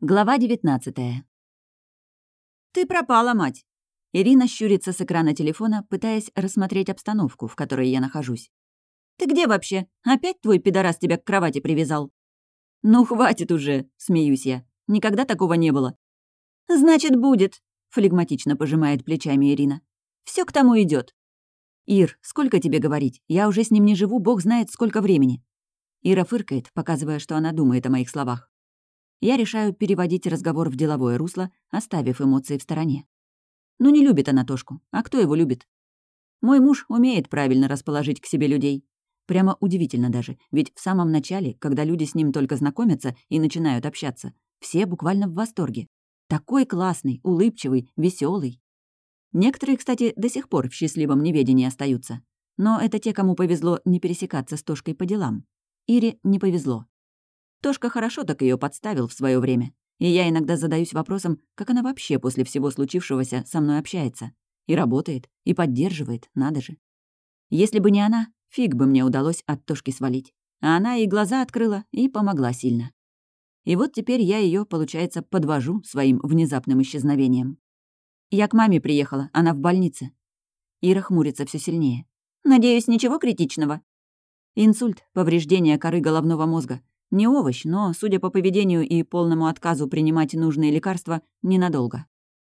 Глава 19. «Ты пропала, мать!» Ирина щурится с экрана телефона, пытаясь рассмотреть обстановку, в которой я нахожусь. «Ты где вообще? Опять твой пидорас тебя к кровати привязал?» «Ну, хватит уже!» — смеюсь я. «Никогда такого не было». «Значит, будет!» — флегматично пожимает плечами Ирина. «Всё к тому идёт». «Ир, сколько тебе говорить? Я уже с ним не живу, бог знает, сколько времени». Ира фыркает, показывая, что она думает о моих словах. Я решаю переводить разговор в деловое русло, оставив эмоции в стороне. Ну не любит она Тошку, а кто его любит? Мой муж умеет правильно расположить к себе людей. Прямо удивительно даже, ведь в самом начале, когда люди с ним только знакомятся и начинают общаться, все буквально в восторге. Такой классный, улыбчивый, веселый. Некоторые, кстати, до сих пор в счастливом неведении остаются. Но это те, кому повезло не пересекаться с Тошкой по делам. Ире не повезло. Тошка хорошо так ее подставил в свое время. И я иногда задаюсь вопросом, как она вообще после всего случившегося со мной общается. И работает, и поддерживает, надо же. Если бы не она, фиг бы мне удалось от Тошки свалить. А она и глаза открыла, и помогла сильно. И вот теперь я ее, получается, подвожу своим внезапным исчезновением. Я к маме приехала, она в больнице. Ира хмурится все сильнее. «Надеюсь, ничего критичного?» Инсульт, повреждение коры головного мозга. Не овощ, но, судя по поведению и полному отказу принимать нужные лекарства, ненадолго.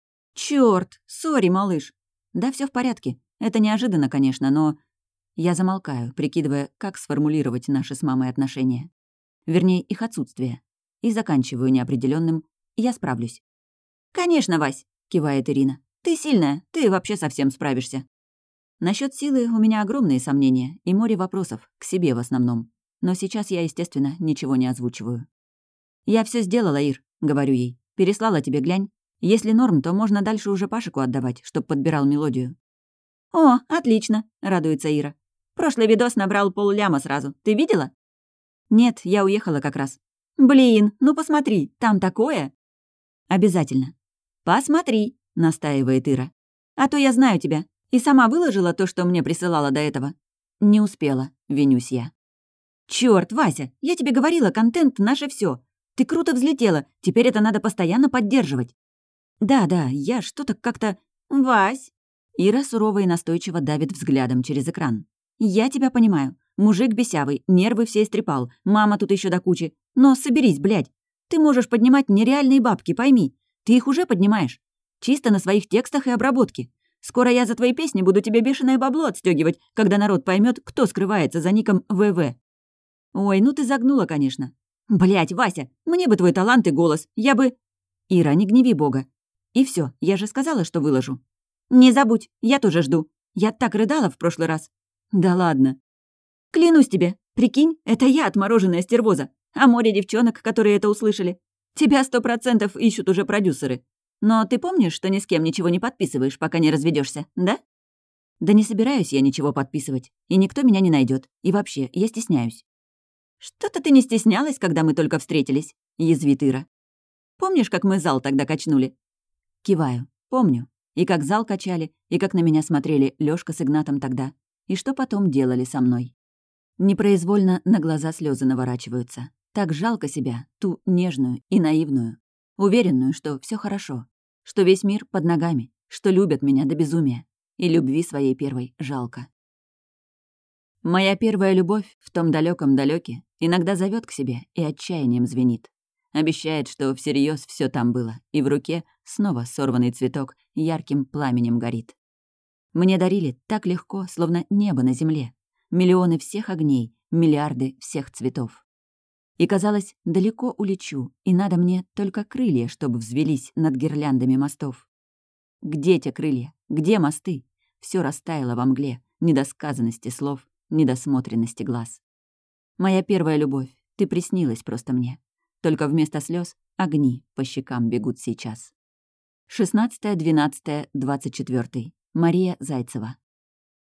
«Чёрт! Сори, малыш!» «Да все в порядке. Это неожиданно, конечно, но...» Я замолкаю, прикидывая, как сформулировать наши с мамой отношения. Вернее, их отсутствие. И заканчиваю неопределенным: «Я справлюсь». «Конечно, Вась!» — кивает Ирина. «Ты сильная, ты вообще совсем справишься». Насчет силы у меня огромные сомнения и море вопросов, к себе в основном. Но сейчас я, естественно, ничего не озвучиваю. «Я все сделала, Ир», — говорю ей. «Переслала тебе, глянь. Если норм, то можно дальше уже Пашику отдавать, чтоб подбирал мелодию». «О, отлично», — радуется Ира. «Прошлый видос набрал полляма сразу. Ты видела?» «Нет, я уехала как раз». «Блин, ну посмотри, там такое!» «Обязательно». «Посмотри», — настаивает Ира. «А то я знаю тебя. И сама выложила то, что мне присылала до этого». «Не успела», — винюсь я. «Чёрт, Вася, я тебе говорила, контент — наше всё. Ты круто взлетела, теперь это надо постоянно поддерживать». «Да, я что-то как-то...» «Вась!» Ира сурово и настойчиво давит взглядом через экран. «Я тебя понимаю. Мужик бесявый, нервы все истрепал, мама тут ещё до кучи. Но соберись, блядь. Ты можешь поднимать нереальные бабки, пойми. Ты их уже поднимаешь. Чисто на своих текстах и обработке. Скоро я за твои песни буду тебе бешеное бабло отстёгивать, когда народ поймёт, кто скрывается за ником ВВ». «Ой, ну ты загнула, конечно». «Блядь, Вася, мне бы твой талант и голос, я бы...» «Ира, не гневи Бога». «И всё, я же сказала, что выложу». «Не забудь, я тоже жду. Я так рыдала в прошлый раз». «Да ладно». «Клянусь тебе, прикинь, это я отмороженная стервоза, а море девчонок, которые это услышали. Тебя 100% ищут уже продюсеры. Но ты помнишь, что ни с кем ничего не подписываешь, пока не разведёшься, да?» «Да не собираюсь я ничего подписывать, и никто меня не найдёт. И вообще, я стесняюсь». «Что-то ты не стеснялась, когда мы только встретились», — язвит Ира. «Помнишь, как мы зал тогда качнули?» Киваю. Помню. И как зал качали, и как на меня смотрели Лёшка с Игнатом тогда, и что потом делали со мной. Непроизвольно на глаза слезы наворачиваются. Так жалко себя, ту нежную и наивную. Уверенную, что все хорошо, что весь мир под ногами, что любят меня до безумия. И любви своей первой жалко. Моя первая любовь в том далеком далеке иногда зовет к себе и отчаянием звенит. Обещает, что всерьез все там было, и в руке снова сорванный цветок ярким пламенем горит. Мне дарили так легко, словно небо на земле. Миллионы всех огней, миллиарды всех цветов. И казалось, далеко улечу, и надо мне только крылья, чтобы взвелись над гирляндами мостов. Где те крылья? Где мосты? Все растаяло во мгле, недосказанности слов, недосмотренности глаз. Моя первая любовь, ты приснилась просто мне. Только вместо слез огни по щекам бегут сейчас. 16.12.24. Мария Зайцева.